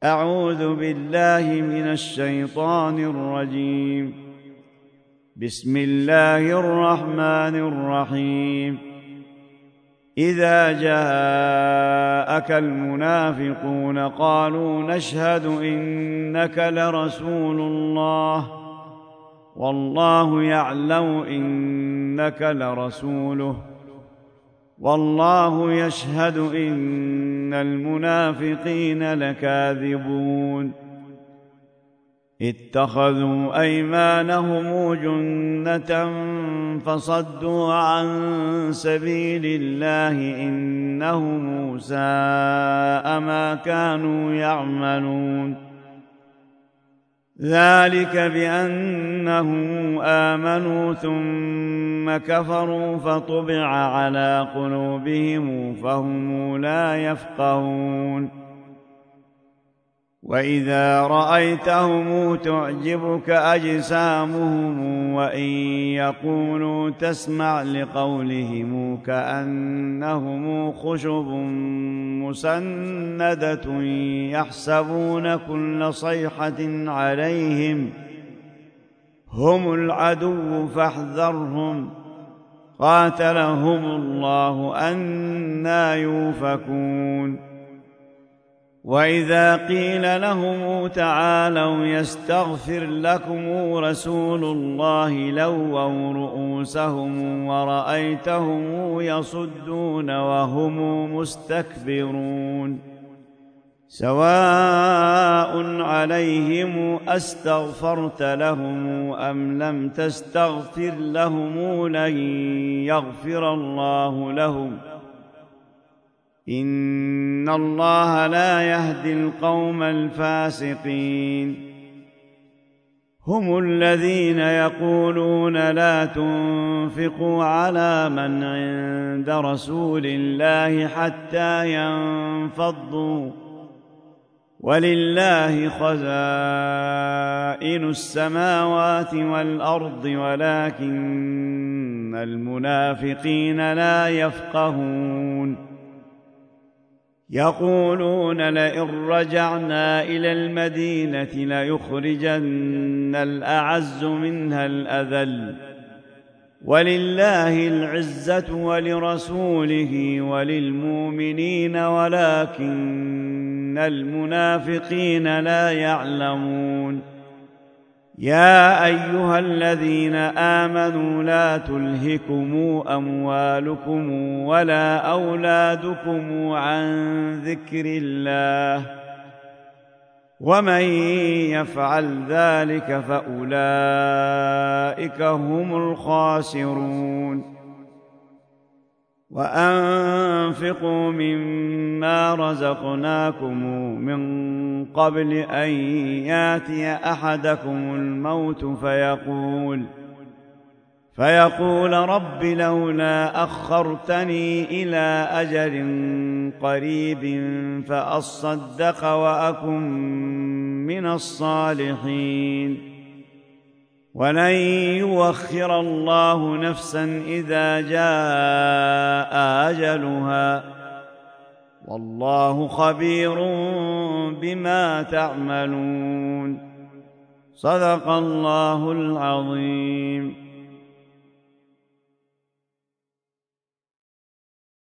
أعوذ بالله من الشيطان الرجيم. بسم الله الرحمن الرحيم. إذا جاءك المنافقون قالوا نشهد إنك لرسول الله والله يعلم إنك لرسوله والله يشهد إن المنافقين لكاذبون. اتخذوا أيمانهم جنة فصدوا عن سبيل الله إنهم ساء ما كانوا يعملون. ذلك بأنهم آمنوا ثم كفروا فطبع على قلوبهم فهم لا يفقهون. وإذا رأيتهم تعجبك أجسامهم وإن يقولوا تسمع لقولهم كأنهم خشب مسندة يحسبون كل صيحة عليهم هم العدو فاحذرهم قاتلهم الله أنى يؤفكون. وإذا قيل لهم تعالوا يستغفر لكم رسول الله لووا رؤوسهم ورأيتهم يصدون وهم مستكبرون. سواء عليهم أستغفرت لهم أم لم تستغفر لهم لن يغفر الله لهم إن الله لا يهدي القوم الفاسقين. هم الذين يقولون لا تنفقوا على من عند رسول الله حتى ينفضوا ولله خزائن السماوات والأرض ولكن المنافقين لا يفقهون. يقولون لئن رجعنا إلى المدينة ليخرجن الأعز منها الأذل ولله العزة ولرسوله وللمؤمنين ولكن المنافقين لا يعلمون. يا أيها الذين آمنوا لا تلهكم أموالكم ولا أولادكم عن ذكر الله ومن يفعل ذلك فأولئك هم الخاسرون. وأنفقوا مما رزقناكم من قبل أن يأتي أحدكم الموت فيقول رب لولا أخرتني إلى أجل قريب فأصدق وأكن من الصالحين. ولن يؤخر الله نفسا إذا جاء أجلها والله خبير بما تعملون. صدق الله العظيم.